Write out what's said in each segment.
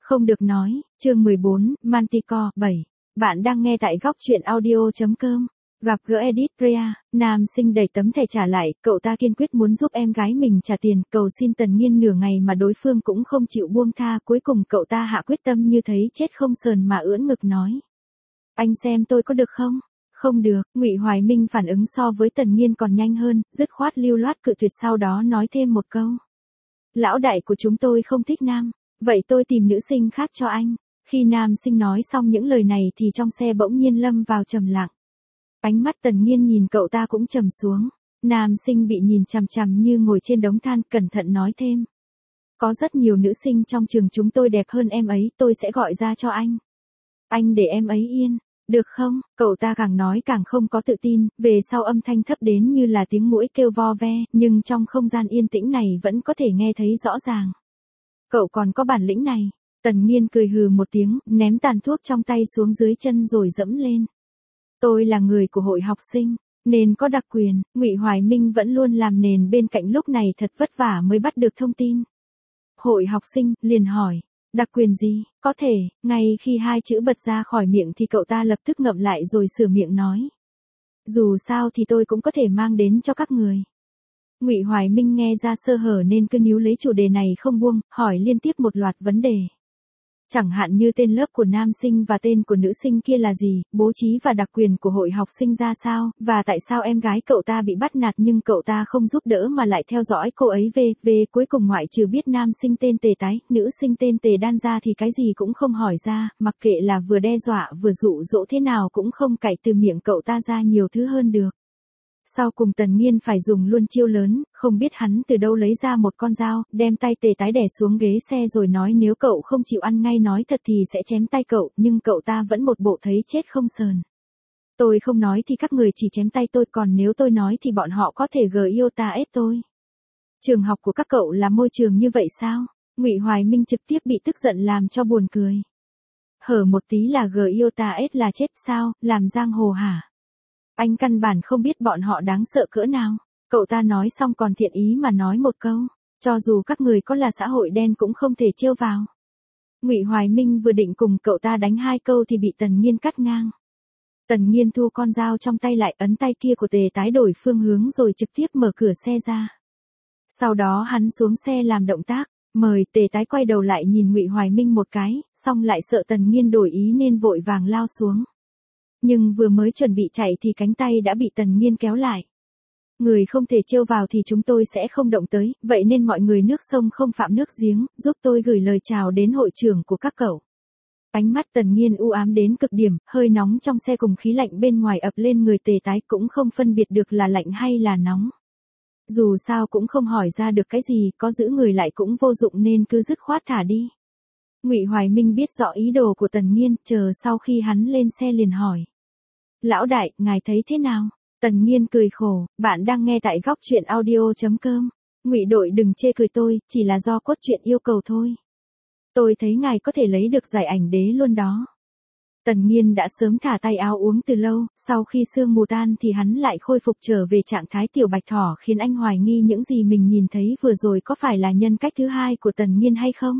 Không được nói, chương 14, Manticore 7. Bạn đang nghe tại góc truyện audio.com. Gặp gỡ Edith Rea, nam sinh đẩy tấm thẻ trả lại, cậu ta kiên quyết muốn giúp em gái mình trả tiền, cầu xin Tần Nhiên nửa ngày mà đối phương cũng không chịu buông tha, cuối cùng cậu ta hạ quyết tâm như thấy chết không sờn mà ưỡn ngực nói. Anh xem tôi có được không? Không được, Ngụy Hoài Minh phản ứng so với Tần Nhiên còn nhanh hơn, dứt khoát lưu loát cự tuyệt, sau đó nói thêm một câu. Lão đại của chúng tôi không thích nam, vậy tôi tìm nữ sinh khác cho anh. Khi nam sinh nói xong những lời này thì trong xe bỗng nhiên lâm vào trầm lặng. Ánh mắt Tần Nhiên nhìn cậu ta cũng trầm xuống. Nam sinh bị nhìn chằm chằm như ngồi trên đống than, cẩn thận nói thêm. Có rất nhiều nữ sinh trong trường chúng tôi đẹp hơn em ấy, tôi sẽ gọi ra cho anh. Anh để em ấy yên, được không? Cậu ta càng nói càng không có tự tin, về sau âm thanh thấp đến như là tiếng muỗi kêu vo ve, nhưng trong không gian yên tĩnh này vẫn có thể nghe thấy rõ ràng. Cậu còn có bản lĩnh này. Tần Nhiên cười hừ một tiếng, ném tàn thuốc trong tay xuống dưới chân rồi dẫm lên. Tôi là người của hội học sinh, nên có đặc quyền. Ngụy Hoài Minh vẫn luôn làm nền bên cạnh, lúc này thật vất vả mới bắt được thông tin. Hội học sinh, liền hỏi. Đặc quyền gì? Có thể, ngay khi hai chữ bật ra khỏi miệng thì cậu ta lập tức ngậm lại rồi sửa miệng nói. Dù sao thì tôi cũng có thể mang đến cho các người. Ngụy Hoài Minh nghe ra sơ hở nên cứ níu lấy chủ đề này không buông, hỏi liên tiếp một loạt vấn đề. Chẳng hạn như tên lớp của nam sinh và tên của nữ sinh kia là gì, bố trí và đặc quyền của hội học sinh ra sao, và tại sao em gái cậu ta bị bắt nạt nhưng cậu ta không giúp đỡ mà lại theo dõi cô ấy về cuối cùng ngoại trừ biết nam sinh tên Tề Tái, nữ sinh tên Tề Đan ra thì cái gì cũng không hỏi ra, mặc kệ là vừa đe dọa vừa dụ dỗ thế nào cũng không cậy từ miệng cậu ta ra nhiều thứ hơn được. Sau cùng Tần Nhiên phải dùng luôn chiêu lớn, không biết hắn từ đâu lấy ra một con dao, đem tay Tề Tái đè xuống ghế xe rồi nói nếu cậu không chịu ăn ngay nói thật thì sẽ chém tay cậu, nhưng cậu ta vẫn một bộ thấy chết không sờn. Tôi không nói thì các người chỉ chém tay tôi, còn nếu tôi nói thì bọn họ có thể giota tôi. Trường học của các cậu là môi trường như vậy sao? Ngụy Hoài Minh trực tiếp bị tức giận làm cho buồn cười. Hở một tí là giota là chết sao, làm giang hồ hả? Anh căn bản không biết bọn họ đáng sợ cỡ nào. Cậu ta nói xong còn thiện ý mà nói một câu. Cho dù các người có là xã hội đen cũng không thể trêu vào. Ngụy Hoài Minh vừa định cùng cậu ta đánh hai câu thì bị Tần Nhiên cắt ngang. Tần Nhiên thu con dao trong tay lại, ấn tay kia của Tề Tái đổi phương hướng rồi trực tiếp mở cửa xe ra. Sau đó hắn xuống xe làm động tác. Mời. Tề Tái quay đầu lại nhìn Ngụy Hoài Minh một cái, xong lại sợ Tần Nhiên đổi ý nên vội vàng lao xuống. Nhưng vừa mới chuẩn bị chạy thì cánh tay đã bị Tần Nhiên kéo lại. Người không thể trêu vào thì chúng tôi sẽ không động tới, vậy nên mọi người nước sông không phạm nước giếng, giúp tôi gửi lời chào đến hội trưởng của các cậu. Ánh mắt Tần Nhiên u ám đến cực điểm, hơi nóng trong xe cùng khí lạnh bên ngoài ập lên người Tề Tái cũng không phân biệt được là lạnh hay là nóng. Dù sao cũng không hỏi ra được cái gì, có giữ người lại cũng vô dụng nên cứ dứt khoát thả đi. Ngụy Hoài Minh biết rõ ý đồ của Tần Nhiên, chờ sau khi hắn lên xe liền hỏi. Lão đại, ngài thấy thế nào? Tần Nhiên cười khổ, bạn đang nghe tại góc truyện audio.com. Ngụy đội đừng chê cười tôi, chỉ là do cốt truyện yêu cầu thôi. Tôi thấy ngài có thể lấy được giải ảnh đế luôn đó. Tần Nhiên đã sớm thả tay áo uống từ lâu, sau khi sương mù tan thì hắn lại khôi phục trở về trạng thái tiểu bạch thỏ, khiến anh hoài nghi những gì mình nhìn thấy vừa rồi có phải là nhân cách thứ hai của Tần Nhiên hay không.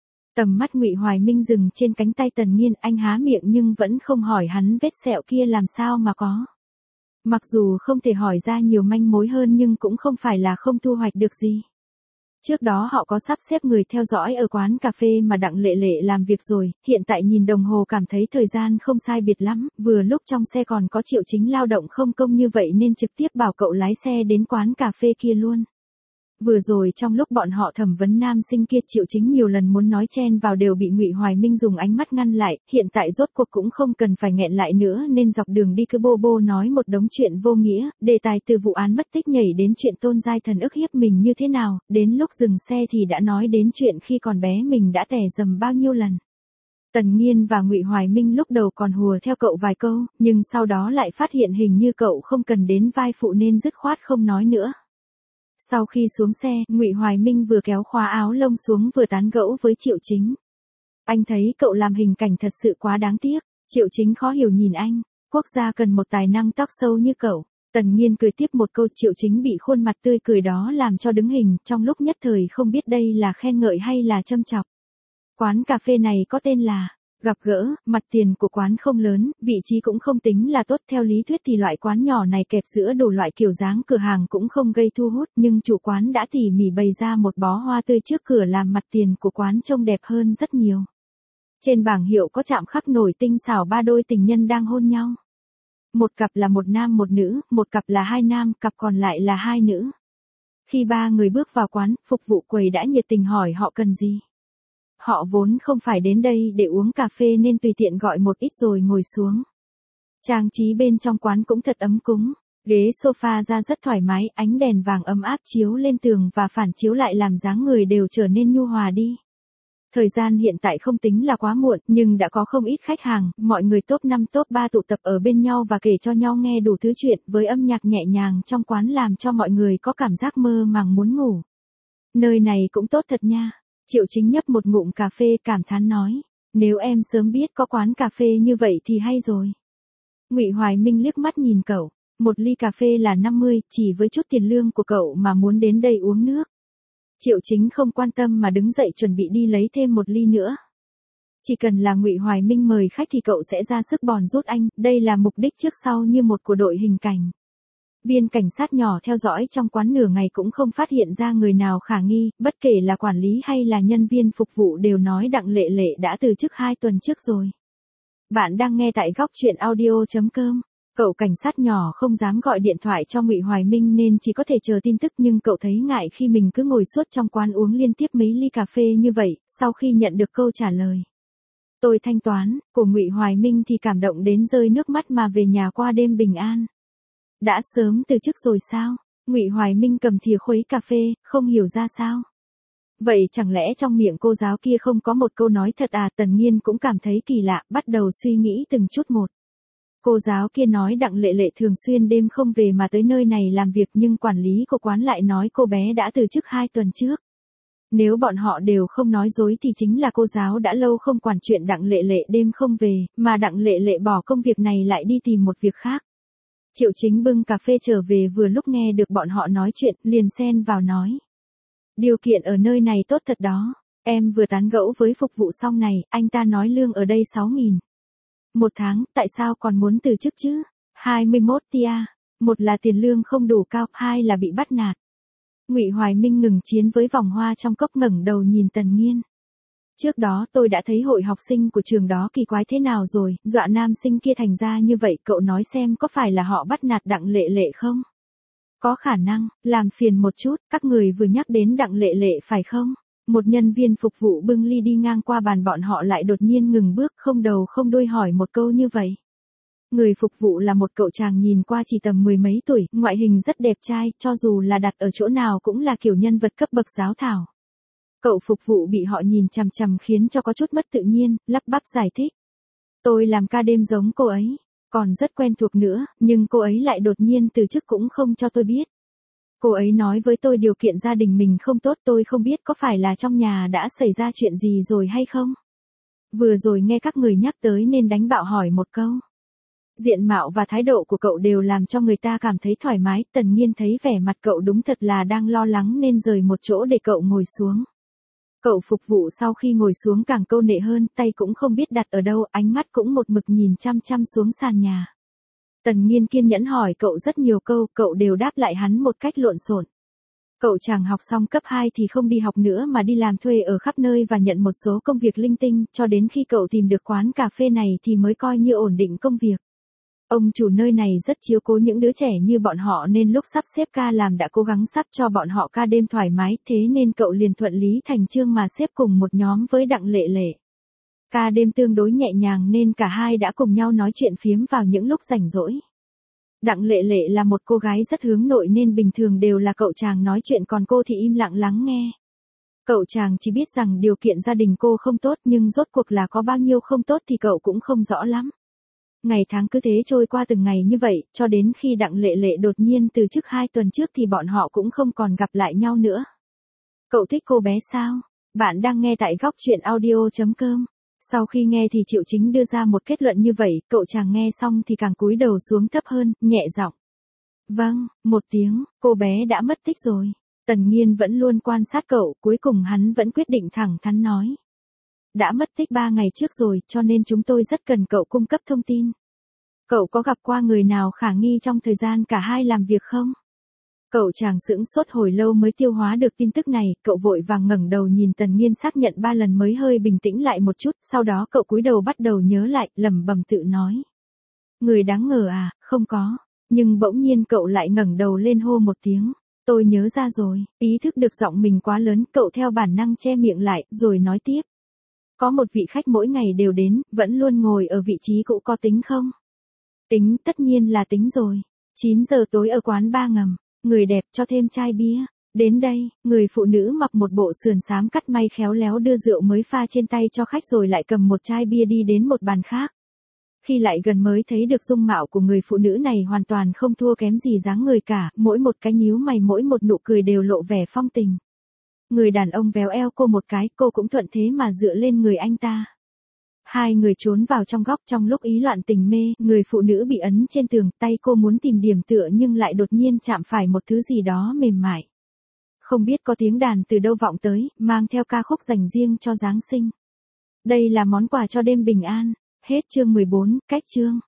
Tầm mắt Ngụy Hoài Minh dừng trên cánh tay Tần Nhiên, anh há miệng nhưng vẫn không hỏi hắn vết sẹo kia làm sao mà có. Mặc dù không thể hỏi ra nhiều manh mối hơn nhưng cũng không phải là không thu hoạch được gì. Trước đó họ có sắp xếp người theo dõi ở quán cà phê mà Đặng Lệ Lệ làm việc rồi, hiện tại nhìn đồng hồ cảm thấy thời gian không sai biệt lắm, vừa lúc trong xe còn có Triệu Chính lao động không công như vậy nên trực tiếp bảo cậu lái xe đến quán cà phê kia luôn. Vừa rồi trong lúc bọn họ thẩm vấn nam sinh kia, Triệu Chính nhiều lần muốn nói chen vào đều bị Ngụy Hoài Minh dùng ánh mắt ngăn lại, hiện tại rốt cuộc cũng không cần phải nghẹn lại nữa nên dọc đường đi cứ bô bô nói một đống chuyện vô nghĩa, đề tài từ vụ án mất tích nhảy đến chuyện Tôn Giai Thần ức hiếp mình như thế nào, đến lúc dừng xe thì đã nói đến chuyện khi còn bé mình đã tè dầm bao nhiêu lần. Tần Nhiên và Ngụy Hoài Minh lúc đầu còn hùa theo cậu vài câu, nhưng sau đó lại phát hiện hình như cậu không cần đến vai phụ nên dứt khoát không nói nữa. Sau khi xuống xe, Ngụy Hoài Minh vừa kéo khóa áo lông xuống vừa tán gẫu với Triệu Chính. Anh thấy cậu làm hình cảnh thật sự quá đáng tiếc. Triệu Chính khó hiểu nhìn anh. Quốc gia cần một tài năng talk show như cậu. Tần Nhiên cười tiếp một câu, Triệu Chính bị khuôn mặt tươi cười đó làm cho đứng hình, trong lúc nhất thời không biết đây là khen ngợi hay là châm chọc. Quán cà phê này có tên là Gặp Gỡ, mặt tiền của quán không lớn, vị trí cũng không tính là tốt. Theo lý thuyết thì loại quán nhỏ này kẹp giữa đủ loại kiểu dáng cửa hàng cũng không gây thu hút, nhưng chủ quán đã tỉ mỉ bày ra một bó hoa tươi trước cửa làm mặt tiền của quán trông đẹp hơn rất nhiều. Trên bảng hiệu có chạm khắc nổi tinh xảo ba đôi tình nhân đang hôn nhau. Một cặp là một nam một nữ, một cặp là hai nam, cặp còn lại là hai nữ. Khi ba người bước vào quán, phục vụ quầy đã nhiệt tình hỏi họ cần gì. Họ vốn không phải đến đây để uống cà phê nên tùy tiện gọi một ít rồi ngồi xuống. Trang trí bên trong quán cũng thật ấm cúng. Ghế sofa ra rất thoải mái, ánh đèn vàng ấm áp chiếu lên tường và phản chiếu lại làm dáng người đều trở nên nhu hòa đi. Thời gian hiện tại không tính là quá muộn, nhưng đã có không ít khách hàng, mọi người top 5 top 3 tụ tập ở bên nhau và kể cho nhau nghe đủ thứ chuyện, với âm nhạc nhẹ nhàng trong quán làm cho mọi người có cảm giác mơ màng muốn ngủ. Nơi này cũng tốt thật nha. Triệu Chính nhấp một ngụm cà phê cảm thán nói, nếu em sớm biết có quán cà phê như vậy thì hay rồi. Ngụy Hoài Minh liếc mắt nhìn cậu, một ly cà phê là 50, chỉ với chút tiền lương của cậu mà muốn đến đây uống nước. Triệu Chính không quan tâm mà đứng dậy chuẩn bị đi lấy thêm một ly nữa. Chỉ cần là Ngụy Hoài Minh mời khách thì cậu sẽ ra sức bòn rút anh, đây là mục đích trước sau như một của đội hình cảnh. Viên cảnh sát nhỏ theo dõi trong quán nửa ngày cũng không phát hiện ra người nào khả nghi, bất kể là quản lý hay là nhân viên phục vụ đều nói Đặng Lệ Lệ đã từ chức 2 tuần trước rồi. Bạn đang nghe tại góc truyện audio.com. Cậu cảnh sát nhỏ không dám gọi điện thoại cho Ngụy Hoài Minh nên chỉ có thể chờ tin tức, nhưng cậu thấy ngại khi mình cứ ngồi suốt trong quán uống liên tiếp mấy ly cà phê như vậy. Sau khi nhận được câu trả lời "tôi thanh toán" của Ngụy Hoài Minh thì cảm động đến rơi nước mắt mà về nhà qua đêm bình an. Đã sớm từ chức rồi sao? Ngụy Hoài Minh cầm thìa khuấy cà phê, không hiểu ra sao. Vậy chẳng lẽ trong miệng cô giáo kia không có một câu nói thật à? Tần Nhiên cũng cảm thấy kỳ lạ, bắt đầu suy nghĩ từng chút một. Cô giáo kia nói Đặng Lệ Lệ thường xuyên đêm không về mà tới nơi này làm việc, nhưng quản lý của quán lại nói cô bé đã từ chức 2 tuần trước. Nếu bọn họ đều không nói dối thì chính là cô giáo đã lâu không quản chuyện Đặng Lệ Lệ đêm không về, mà Đặng Lệ Lệ bỏ công việc này lại đi tìm một việc khác. Triệu Chính bưng cà phê trở về vừa lúc nghe được bọn họ nói chuyện, liền xen vào nói. Điều kiện ở nơi này tốt thật đó. Em vừa tán gẫu với phục vụ xong này, anh ta nói lương ở đây 6.000 một tháng, tại sao còn muốn từ chức chứ? 21 tia. Một là tiền lương không đủ cao, hai là bị bắt nạt. Ngụy Hoài Minh ngừng chiến với vòng hoa trong cốc, ngẩng đầu nhìn Tần Nhiên. Trước đó tôi đã thấy hội học sinh của trường đó kỳ quái thế nào rồi, dọa nam sinh kia thành ra như vậy, cậu nói xem có phải là họ bắt nạt Đặng Lệ Lệ không? Có khả năng, làm phiền một chút, các người vừa nhắc đến Đặng Lệ Lệ phải không? Một nhân viên phục vụ bưng ly đi ngang qua bàn bọn họ lại đột nhiên ngừng bước, không đầu không đuôi hỏi một câu như vậy. Người phục vụ là một cậu chàng nhìn qua chỉ tầm 10 mấy tuổi, ngoại hình rất đẹp trai, cho dù là đặt ở chỗ nào cũng là kiểu nhân vật cấp bậc giáo thảo. Cậu phục vụ bị họ nhìn chằm chằm khiến cho có chút mất tự nhiên, lắp bắp giải thích. Tôi làm ca đêm giống cô ấy, còn rất quen thuộc nữa, nhưng cô ấy lại đột nhiên từ chức cũng không cho tôi biết. Cô ấy nói với tôi điều kiện gia đình mình không tốt, tôi không biết có phải là trong nhà đã xảy ra chuyện gì rồi hay không. Vừa rồi nghe các người nhắc tới nên đánh bạo hỏi một câu. Diện mạo và thái độ của cậu đều làm cho người ta cảm thấy thoải mái. Tần Nhiên thấy vẻ mặt cậu đúng thật là đang lo lắng nên rời một chỗ để cậu ngồi xuống. Cậu phục vụ sau khi ngồi xuống càng câu nệ hơn, tay cũng không biết đặt ở đâu, ánh mắt cũng một mực nhìn chăm chăm xuống sàn nhà. Tần Nhiên kiên nhẫn hỏi cậu rất nhiều câu, cậu đều đáp lại hắn một cách lộn xộn. Cậu chàng học xong cấp 2 thì không đi học nữa mà đi làm thuê ở khắp nơi và nhận một số công việc linh tinh, cho đến khi cậu tìm được quán cà phê này thì mới coi như ổn định công việc. Ông chủ nơi này rất chiếu cố những đứa trẻ như bọn họ nên lúc sắp xếp ca làm đã cố gắng sắp cho bọn họ ca đêm thoải mái, thế nên cậu liền thuận lý thành chương mà xếp cùng một nhóm với Đặng Lệ Lệ. Ca đêm tương đối nhẹ nhàng nên cả hai đã cùng nhau nói chuyện phiếm vào những lúc rảnh rỗi. Đặng Lệ Lệ là một cô gái rất hướng nội nên bình thường đều là cậu chàng nói chuyện, còn cô thì im lặng lắng nghe. Cậu chàng chỉ biết rằng điều kiện gia đình cô không tốt, nhưng rốt cuộc là có bao nhiêu không tốt thì cậu cũng không rõ lắm. Ngày tháng cứ thế trôi qua từng ngày như vậy, cho đến khi Đặng Lệ Lệ đột nhiên từ chức 2 tuần trước thì bọn họ cũng không còn gặp lại nhau nữa. Cậu thích cô bé sao? Bạn đang nghe tại góc truyện audio.com. Sau khi nghe thì Triệu Chính đưa ra một kết luận như vậy, cậu chàng nghe xong thì càng cúi đầu xuống thấp hơn, nhẹ giọng. Vâng, một tiếng, cô bé đã mất tích rồi. Tần Nhiên vẫn luôn quan sát cậu, cuối cùng hắn vẫn quyết định thẳng thắn nói. đã mất tích 3 ngày trước rồi, cho nên chúng tôi rất cần cậu cung cấp thông tin. Cậu có gặp qua người nào khả nghi trong thời gian cả hai làm việc không? Cậu chàng sững sốt hồi lâu mới tiêu hóa được tin tức này, cậu vội vàng ngẩng đầu nhìn Tần Nghiên xác nhận 3 lần mới hơi bình tĩnh lại một chút, sau đó cậu cúi đầu bắt đầu nhớ lại, lẩm bẩm tự nói. Người đáng ngờ à, không có. Nhưng bỗng nhiên cậu lại ngẩng đầu lên hô một tiếng. Tôi nhớ ra rồi, ý thức được giọng mình quá lớn, cậu theo bản năng che miệng lại, rồi nói tiếp. Có một vị khách mỗi ngày đều đến, vẫn luôn ngồi ở vị trí cũ, có tính không? Tính, tất nhiên là tính rồi. 9 giờ tối ở quán ba ngầm, người đẹp cho thêm chai bia. Đến đây, người phụ nữ mặc một bộ sườn xám cắt may khéo léo đưa rượu mới pha trên tay cho khách rồi lại cầm một chai bia đi đến một bàn khác. Khi lại gần mới thấy được dung mạo của người phụ nữ này hoàn toàn không thua kém gì dáng người cả, mỗi một cái nhíu mày mỗi một nụ cười đều lộ vẻ phong tình. Người đàn ông véo eo cô một cái, cô cũng thuận thế mà dựa lên người anh ta. Hai người trốn vào trong góc, trong lúc ý loạn tình mê, người phụ nữ bị ấn trên tường, tay cô muốn tìm điểm tựa nhưng lại đột nhiên chạm phải một thứ gì đó mềm mại. Không biết có tiếng đàn từ đâu vọng tới, mang theo ca khúc dành riêng cho Giáng sinh. Đây là món quà cho đêm bình an. Hết chương 14, cách chương.